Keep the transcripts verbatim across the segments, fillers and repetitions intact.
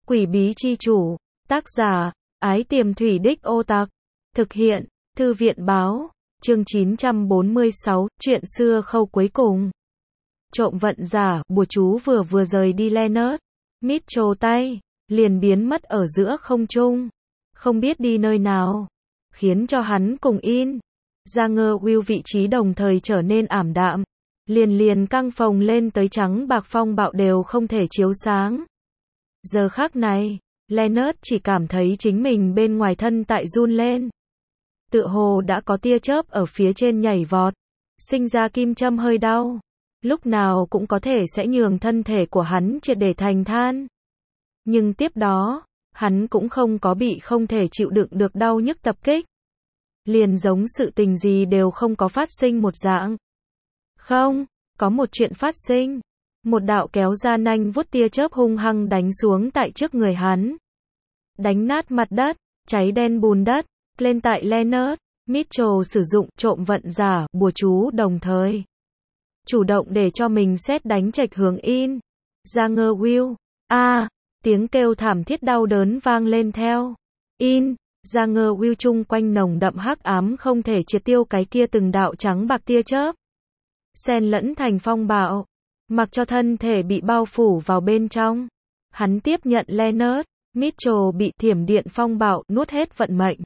Quỷ bí chi chủ, tác giả, Ái Tiềm Thủy Đích Ô Tặc, thực hiện, Thư viện báo, chương chín trăm bốn mươi sáu, chuyện xưa khâu cuối cùng. Trộm vận giả, bùa chú vừa vừa rời đi Leonard Mitchell tay, liền biến mất ở giữa không trung, không biết đi nơi nào, khiến cho hắn cùng In, Ginger Will vị trí đồng thời trở nên ảm đạm, liền liền căng phồng lên tới trắng bạc phong bạo đều không thể chiếu sáng. Giờ khắc này, Leonard chỉ cảm thấy chính mình bên ngoài thân tại run lên. Tựa hồ đã có tia chớp ở phía trên nhảy vọt, sinh ra kim châm hơi đau. Lúc nào cũng có thể sẽ nhường thân thể của hắn triệt để thành than. Nhưng tiếp đó, hắn cũng không có bị không thể chịu đựng được đau nhức tập kích. Liền giống sự tình gì đều không có phát sinh một dạng. Không, có một chuyện phát sinh. Một đạo kéo ra nanh vuốt tia chớp hung hăng đánh xuống tại trước người hắn. Đánh nát mặt đất, cháy đen bùn đất, lên tại Leonard Mitchell sử dụng trộm vận giả, bùa chú đồng thời. Chủ động để cho mình xét đánh trạch hướng In, Ginger Will. A, à, tiếng kêu thảm thiết đau đớn vang lên theo. In, Ginger Will chung quanh nồng đậm hắc ám không thể triệt tiêu cái kia từng đạo trắng bạc tia chớp. Xen lẫn thành phong bạo, mặc cho thân thể bị bao phủ vào bên trong. Hắn tiếp nhận Leonard Mitchell bị thiểm điện phong bạo nuốt hết vận mệnh.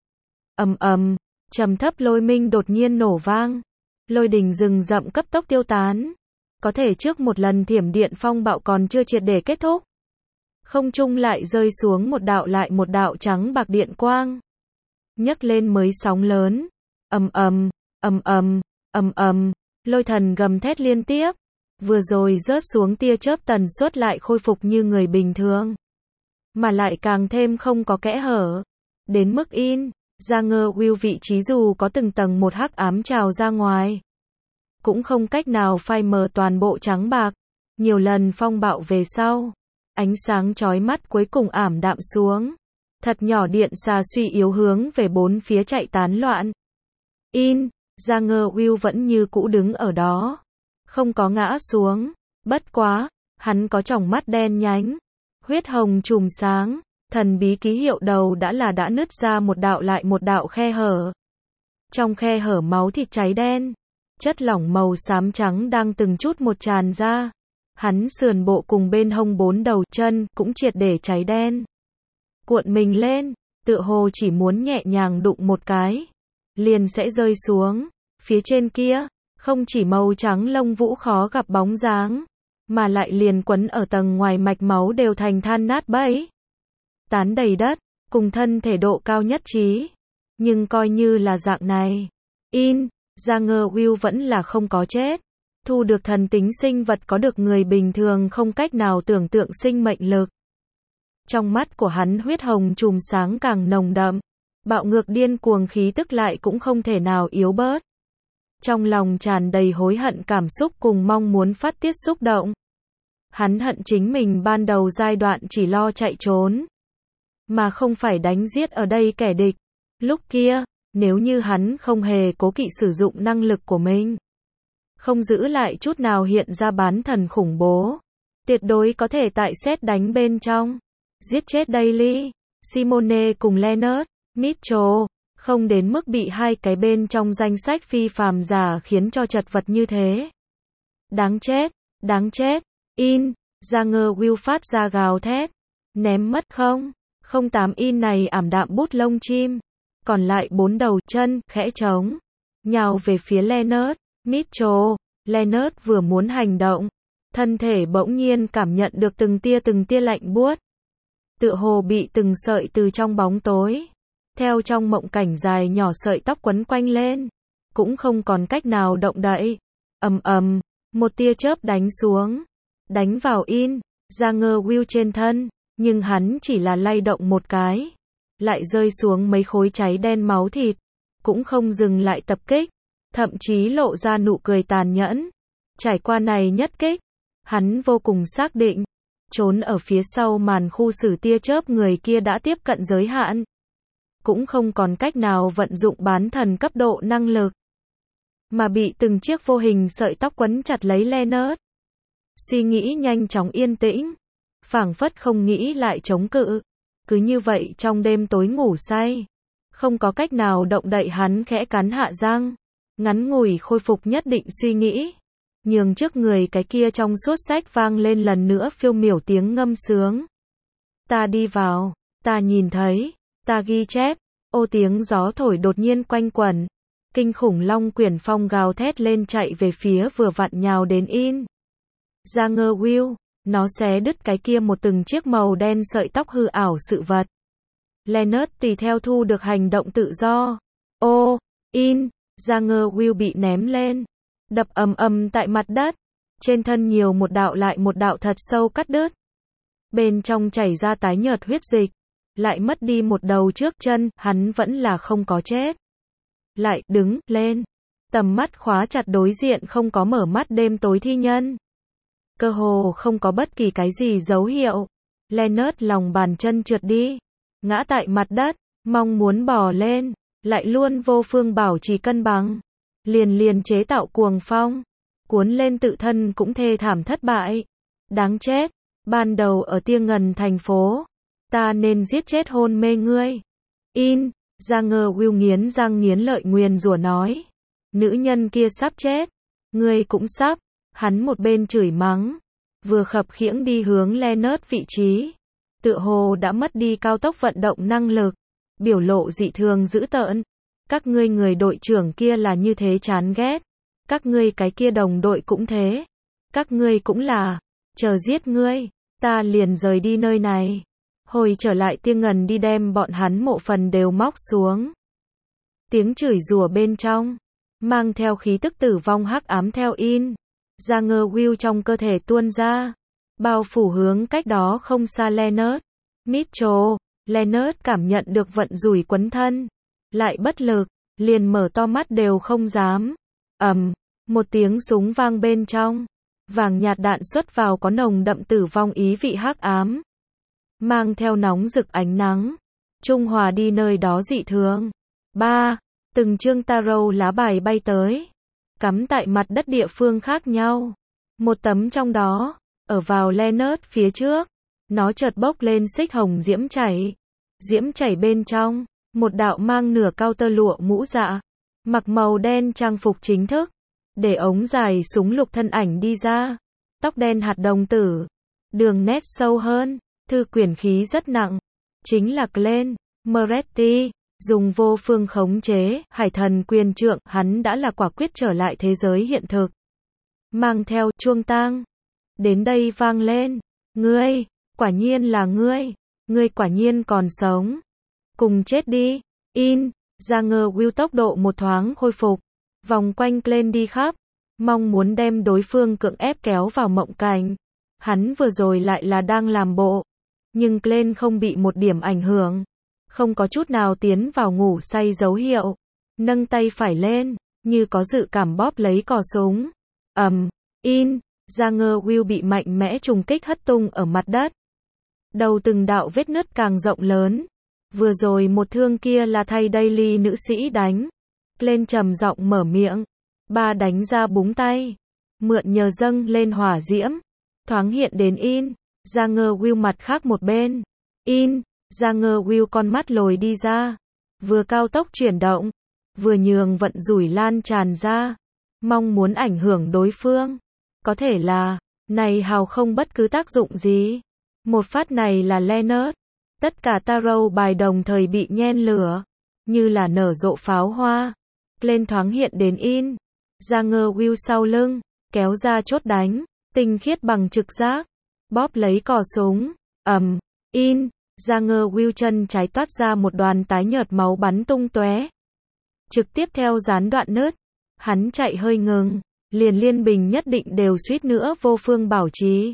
Ầm ầm, trầm thấp lôi minh đột nhiên nổ vang. Lôi đình rừng rậm cấp tốc tiêu tán. Có thể trước một lần thiểm điện phong bạo còn chưa triệt để kết thúc. Không trung lại rơi xuống một đạo lại một đạo trắng bạc điện quang. Nhấc lên mới sóng lớn. Ầm ầm, ầm ầm, ầm ầm, lôi thần gầm thét liên tiếp. Vừa rồi rớt xuống tia chớp tần suất lại khôi phục như người bình thường. Mà lại càng thêm không có kẽ hở. Đến mức In, Ginger Will vị trí dù có từng tầng một hắc ám trào ra ngoài. Cũng không cách nào phai mờ toàn bộ trắng bạc. Nhiều lần phong bạo về sau. Ánh sáng chói mắt cuối cùng ảm đạm xuống. Thật nhỏ điện xà suy yếu hướng về bốn phía chạy tán loạn. In, Ginger Will vẫn như cũ đứng ở đó. Không có ngã xuống. Bất quá, hắn có tròng mắt đen nhánh. Huyết hồng chùm sáng. Thần bí ký hiệu đầu đã là đã nứt ra một đạo lại một đạo khe hở. Trong khe hở máu thịt cháy đen. Chất lỏng màu xám trắng đang từng chút một tràn ra. Hắn sườn bộ cùng bên hông bốn đầu chân cũng triệt để cháy đen. Cuộn mình lên, tựa hồ chỉ muốn nhẹ nhàng đụng một cái. Liền sẽ rơi xuống. Phía trên kia, không chỉ màu trắng lông vũ khó gặp bóng dáng. Mà lại liền quấn ở tầng ngoài mạch máu đều thành than nát bấy. Tán đầy đất, cùng thân thể độ cao nhất trí. Nhưng coi như là dạng này. In, Ginger Will vẫn là không có chết. Thu được thần tính sinh vật có được người bình thường không cách nào tưởng tượng sinh mệnh lực. Trong mắt của hắn huyết hồng chùm sáng càng nồng đậm. Bạo ngược điên cuồng khí tức lại cũng không thể nào yếu bớt. Trong lòng tràn đầy hối hận cảm xúc cùng mong muốn phát tiết xúc động. Hắn hận chính mình ban đầu giai đoạn chỉ lo chạy trốn. Mà không phải đánh giết ở đây kẻ địch. Lúc kia, nếu như hắn không hề cố kỵ sử dụng năng lực của mình. Không giữ lại chút nào hiện ra bán thần khủng bố. Tuyệt đối có thể tại xét đánh bên trong. Giết chết Daily, Simone cùng Leonard Mitchell. Không đến mức bị hai cái bên trong danh sách phi phàm giả khiến cho chật vật như thế. Đáng chết, đáng chết. In, Ginger Will phát ra gào thét. Ném mất không? Không tám In này ảm đạm bút lông chim. Còn lại bốn đầu chân, khẽ trống. Nhào về phía Leonard Mitchell. Leonard vừa muốn hành động. Thân thể bỗng nhiên cảm nhận được từng tia từng tia lạnh buốt. Tựa hồ bị từng sợi từ trong bóng tối. Theo trong mộng cảnh dài nhỏ sợi tóc quấn quanh lên. Cũng không còn cách nào động đậy. Ầm ầm, một tia chớp đánh xuống. Đánh vào In, Ginger Will trên thân. Nhưng hắn chỉ là lay động một cái. Lại rơi xuống mấy khối cháy đen máu thịt. Cũng không dừng lại tập kích. Thậm chí lộ ra nụ cười tàn nhẫn. Trải qua này nhất kích. Hắn vô cùng xác định. Trốn ở phía sau màn khu xử tia chớp người kia đã tiếp cận giới hạn. Cũng không còn cách nào vận dụng bán thần cấp độ năng lực. Mà bị từng chiếc vô hình sợi tóc quấn chặt lấy Leonard. Suy nghĩ nhanh chóng yên tĩnh. phảng phất không nghĩ lại chống cự. Cứ như vậy trong đêm tối ngủ say. Không có cách nào động đậy, hắn khẽ cắn hạ răng. Ngắn ngủi khôi phục nhất định suy nghĩ. Nhường trước người cái kia trong suốt sách vang lên lần nữa phiêu miểu tiếng ngâm sướng. Ta đi vào, ta nhìn thấy, ta ghi chép. Ô tiếng gió thổi đột nhiên quanh quẩn. Kinh khủng long quyển phong gào thét lên chạy về phía vừa vặn nhào đến in. Ra ngơ Will, nó xé đứt cái kia một từng chiếc màu đen sợi tóc hư ảo sự vật. Leonard tùy theo thu được hành động tự do. Ô, in, ra ngơ Will bị ném lên. Đập ầm ầm tại mặt đất. Trên thân nhiều một đạo lại một đạo thật sâu cắt đứt. Bên trong chảy ra tái nhợt huyết dịch. Lại mất đi một đầu trước chân, hắn vẫn là không có chết. Lại, đứng, lên. Tầm mắt khóa chặt đối diện không có mở mắt đêm tối thi nhân. Cơ hồ không có bất kỳ cái gì dấu hiệu. Leonard lòng bàn chân trượt đi. Ngã tại mặt đất, mong muốn bò lên. Lại luôn vô phương bảo trì cân bằng. Liền liền chế tạo cuồng phong. Cuốn lên tự thân cũng thê thảm thất bại. Đáng chết. Ban đầu ở Tia Ngần thành phố. Ta nên giết chết hôn mê ngươi. In, ra ngơ Will nghiến răng nghiến lợi nguyền rủa nói. Nữ nhân kia sắp chết. Ngươi cũng sắp. Hắn một bên chửi mắng. Vừa khập khiễng đi hướng Leonard vị trí. Tựa hồ đã mất đi cao tốc vận động năng lực. Biểu lộ dị thường dữ tợn. Các ngươi người đội trưởng kia là như thế chán ghét. Các ngươi cái kia đồng đội cũng thế. Các ngươi cũng là. Chờ giết ngươi. Ta liền rời đi nơi này. Hồi trở lại Tia Ngần đi đem bọn hắn mộ phần đều móc xuống. Tiếng chửi rủa bên trong. Mang theo khí tức tử vong hắc ám theo in. Ra ngơ Will trong cơ thể tuôn ra. Bao phủ hướng cách đó không xa Leonard. Mitchell. Leonard cảm nhận được vận rủi quấn thân. Lại bất lực. Liền mở to mắt đều không dám. Ầm. Một tiếng súng vang bên trong. Vàng nhạt đạn xuất vào có nồng đậm tử vong ý vị hắc ám. Mang theo nóng rực ánh nắng. Trung hòa đi nơi đó dị thường. Ba. Từng chương tarot lá bài bay tới. Cắm tại mặt đất địa phương khác nhau. Một tấm trong đó. Ở vào Leonard phía trước. Nó chợt bốc lên xích hồng diễm chảy. Diễm chảy bên trong. Một đạo mang nửa cao tơ lụa mũ dạ. Mặc màu đen trang phục chính thức. Để ống dài súng lục thân ảnh đi ra. Tóc đen hạt đồng tử. Đường nét sâu hơn. Thư quyển khí rất nặng. Chính là Glenn Moretti. Dùng vô phương khống chế, hải thần quyền trượng, hắn đã là quả quyết trở lại thế giới hiện thực. Mang theo chuông tang. Đến đây vang lên. Ngươi, quả nhiên là ngươi. Ngươi quả nhiên còn sống. Cùng chết đi. In, ra ngơ Will tốc độ một thoáng khôi phục. Vòng quanh Glenn đi khắp. Mong muốn đem đối phương cưỡng ép kéo vào mộng cảnh. Hắn vừa rồi lại là đang làm bộ. Nhưng Glenn không bị một điểm ảnh hưởng. Không có chút nào tiến vào ngủ say dấu hiệu. Nâng tay phải lên, như có dự cảm bóp lấy cò súng. Ầm, in, ra ngơ Will bị mạnh mẽ trùng kích hất tung ở mặt đất. Đầu từng đạo vết nứt càng rộng lớn. Vừa rồi một thương kia là thay Daily nữ sĩ đánh. Glenn trầm giọng mở miệng. Ba đánh ra búng tay. Mượn nhờ dâng lên hỏa diễm. Thoáng hiện đến in. Ra ngơ Will mặt khác một bên. In. Ra ngơ Will con mắt lồi đi ra. Vừa cao tốc chuyển động. Vừa nhường vận rủi lan tràn ra. Mong muốn ảnh hưởng đối phương. Có thể là. Này hào không bất cứ tác dụng gì. Một phát này là Leonard. Tất cả tarot bài đồng thời bị nhen lửa. Như là nở rộ pháo hoa. Lên thoáng hiện đến in. Ra ngơ Will sau lưng. Kéo ra chốt đánh. Tinh khiết bằng trực giác. Bóp lấy cò súng. Ầm. In. Ra ngơ Will chân trái toát ra một đoàn tái nhợt máu bắn tung tóe. Trực tiếp theo gián đoạn nứt. Hắn chạy hơi ngừng. Liền liên bình nhất định đều suýt nữa vô phương bảo trì.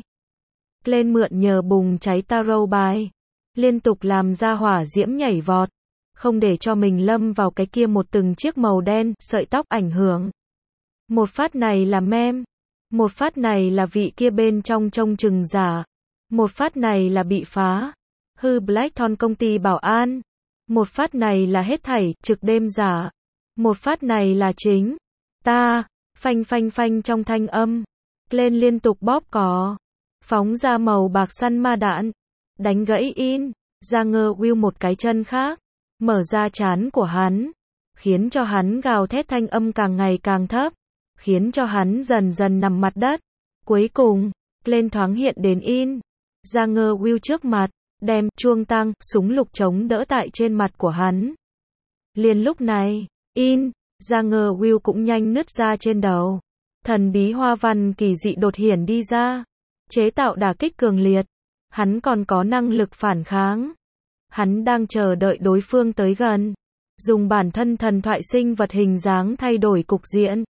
Lên mượn nhờ bùng cháy tarot bài. Liên tục làm ra hỏa diễm nhảy vọt. Không để cho mình lâm vào cái kia một từng chiếc màu đen, sợi tóc ảnh hưởng. Một phát này là mem. Một phát này là vị kia bên trong trông chừng giả. Một phát này là bị phá. Hư Blackthorn công ty bảo an. Một phát này là hết thảy, trực đêm giả. Một phát này là chính. Ta, phanh phanh phanh trong thanh âm. Lên liên tục bóp cò. phóng ra màu bạc săn ma đạn, đánh gãy In, ra ngơ Will một cái chân khác, mở ra trán của hắn, khiến cho hắn gào thét thanh âm càng ngày càng thấp, khiến cho hắn dần dần nằm mặt đất. Cuối cùng, lên thoáng hiện đến In, ra ngơ Will trước mặt, đem chuông tăng, súng lục chống đỡ tại trên mặt của hắn. Liền lúc này, In, ra ngơ Will cũng nhanh nứt ra trên đầu. Thần bí hoa văn kỳ dị đột hiển đi ra, chế tạo đả kích cường liệt. Hắn còn có năng lực phản kháng. Hắn đang chờ đợi đối phương tới gần, dùng bản thân thần thoại sinh vật hình dáng thay đổi cục diện.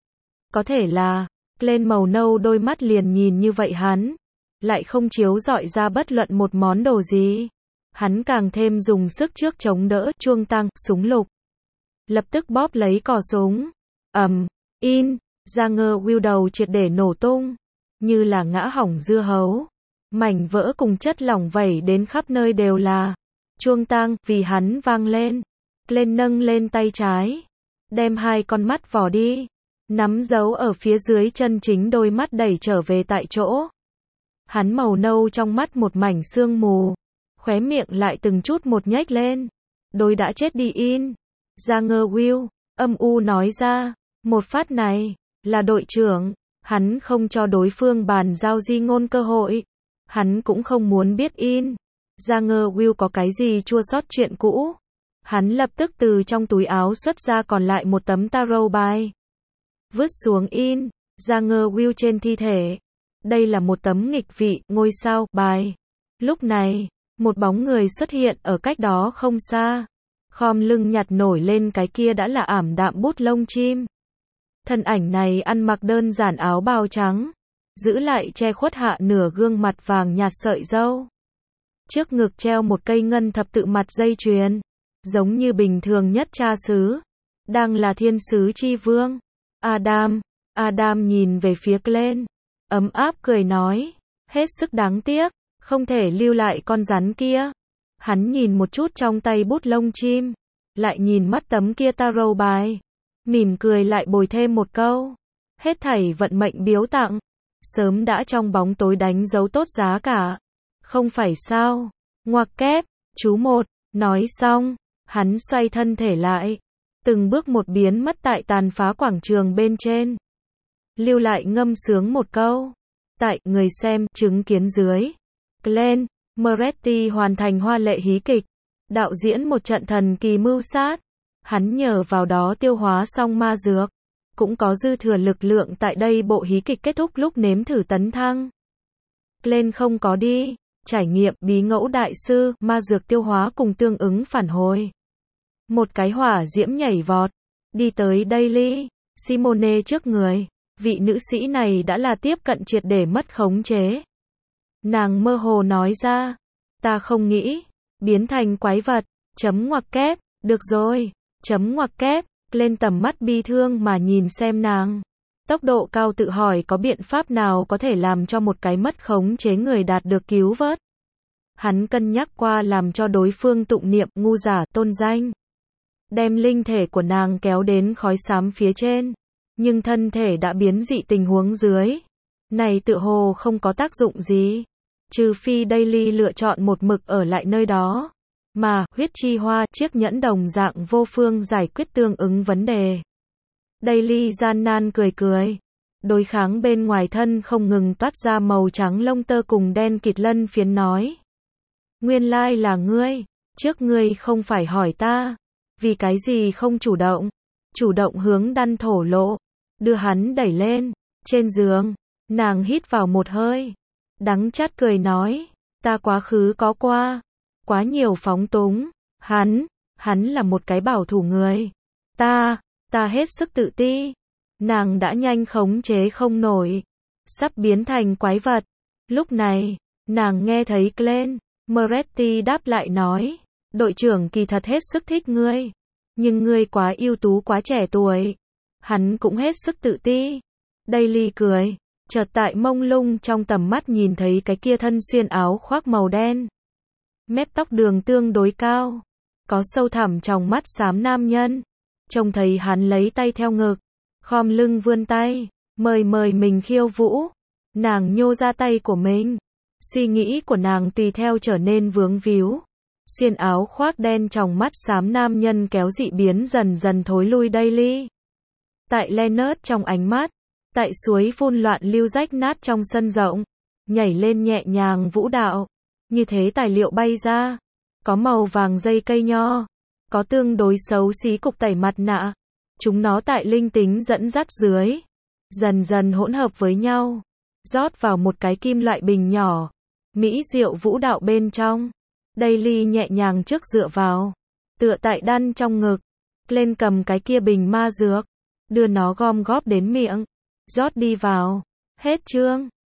Có thể là, lên màu nâu đôi mắt liền nhìn như vậy hắn, lại không chiếu rọi ra bất luận một món đồ gì. Hắn càng thêm dùng sức trước chống đỡ chuông tăng, súng lục. Lập tức bóp lấy cò súng. Ầm, In, ra ngơ Will đầu triệt để nổ tung, như là ngã hỏng dưa hấu. Mảnh vỡ cùng chất lỏng vẩy đến khắp nơi đều là. Chuông tang, vì hắn vang lên. Lên nâng lên tay trái, đem hai con mắt vò đi, nắm giấu ở phía dưới chân chính đôi mắt đẩy trở về tại chỗ. Hắn màu nâu trong mắt một mảnh sương mù, khóe miệng lại từng chút một nhếch lên. Đôi đã chết đi In, ra ngơ Will, âm u nói ra, một phát này, là đội trưởng, hắn không cho đối phương bàn giao di ngôn cơ hội. Hắn cũng không muốn biết In, ra ngơ Will có cái gì chua xót chuyện cũ. Hắn lập tức từ trong túi áo xuất ra còn lại một tấm tarot bài. Vứt xuống In, ra ngơ Will trên thi thể. Đây là một tấm nghịch vị, ngôi sao, bài. Lúc này, một bóng người xuất hiện ở cách đó không xa. Khom lưng nhặt nổi lên cái kia đã là ảm đạm bút lông chim. Thân ảnh này ăn mặc đơn giản áo bào trắng, giữ lại che khuất hạ nửa gương mặt vàng nhạt sợi râu. Trước ngực treo một cây ngân thập tự mặt dây chuyền, giống như bình thường nhất cha xứ, đang là thiên sứ chi vương. Adam, Adam nhìn về phía Glenn, ấm áp cười nói, hết sức đáng tiếc, không thể lưu lại con rắn kia. Hắn nhìn một chút trong tay bút lông chim, lại nhìn mắt tấm kia tarot bài, mỉm cười lại bồi thêm một câu, hết thảy vận mệnh biếu tặng, sớm đã trong bóng tối đánh dấu tốt giá cả. Không phải sao? Ngoặc kép, chú một, nói xong, hắn xoay thân thể lại, từng bước một biến mất tại tàn phá quảng trường bên trên. Lưu lại ngâm sướng một câu. Tại, người xem, chứng kiến dưới. Glenn Moretti hoàn thành hoa lệ hí kịch, đạo diễn một trận thần kỳ mưu sát. Hắn nhờ vào đó tiêu hóa xong ma dược, cũng có dư thừa lực lượng tại đây bộ hí kịch kết thúc lúc nếm thử tấn thăng. Glenn không có đi, trải nghiệm bí ngẫu đại sư, ma dược tiêu hóa cùng tương ứng phản hồi. Một cái hỏa diễm nhảy vọt, đi tới Daily Simone trước người. Vị nữ sĩ này đã là tiếp cận triệt để mất khống chế. Nàng mơ hồ nói ra, ta không nghĩ, biến thành quái vật, chấm ngoặc kép, được rồi, chấm ngoặc kép, lên tầm mắt bi thương mà nhìn xem nàng. Tốc độ cao tự hỏi có biện pháp nào có thể làm cho một cái mất khống chế người đạt được cứu vớt. Hắn cân nhắc qua làm cho đối phương tụng niệm ngu giả tôn danh. Đem linh thể của nàng kéo đến khói xám phía trên. Nhưng thân thể đã biến dị tình huống dưới. Này tự hồ không có tác dụng gì. Trừ phi Daily lựa chọn một mực ở lại nơi đó. Mà, huyết chi hoa, chiếc nhẫn đồng dạng vô phương giải quyết tương ứng vấn đề. Daily gian nan cười cười. Đối kháng bên ngoài thân không ngừng toát ra màu trắng lông tơ cùng đen kịt lân phiến nói. Nguyên lai là ngươi, trước ngươi không phải hỏi ta. Vì cái gì không chủ động? Chủ động hướng đan thổ lộ. Đưa hắn đẩy lên. Trên giường, nàng hít vào một hơi. Đắng chát cười nói. Ta quá khứ có qua. Quá nhiều phóng túng. Hắn, hắn là một cái bảo thủ người. Ta, ta hết sức tự ti. Nàng đã nhanh khống chế không nổi. Sắp biến thành quái vật. Lúc này, nàng nghe thấy Glenn Moretti đáp lại nói. Đội trưởng kỳ thật hết sức thích ngươi. Nhưng ngươi quá ưu tú quá trẻ tuổi. Hắn cũng hết sức tự ti. Daily cười. Chợt tại mông lung trong tầm mắt nhìn thấy cái kia thân xuyên áo khoác màu đen. Mép tóc đường tương đối cao. Có sâu thẳm trong mắt xám nam nhân. Trông thấy hắn lấy tay theo ngực. Khom lưng vươn tay. Mời mời mình khiêu vũ. Nàng nhô ra tay của mình. Suy nghĩ của nàng tùy theo trở nên vướng víu. Xiên áo khoác đen tròng mắt xám nam nhân kéo dị biến dần dần thối lui Daily. Tại Leonard trong ánh mắt. Tại suối phun loạn lưu rách nát trong sân rộng. Nhảy lên nhẹ nhàng vũ đạo. Như thế tài liệu bay ra. Có màu vàng dây cây nho. Có tương đối xấu xí cục tẩy mặt nạ. Chúng nó tại linh tính dẫn dắt dưới. Dần dần hỗn hợp với nhau. Rót vào một cái kim loại bình nhỏ. Mỹ diệu vũ đạo bên trong. Daily nhẹ nhàng trước dựa vào. Tựa tại đăn trong ngực. Lên cầm cái kia bình ma dược. Đưa nó gom góp đến miệng. Rót đi vào. Hết chương.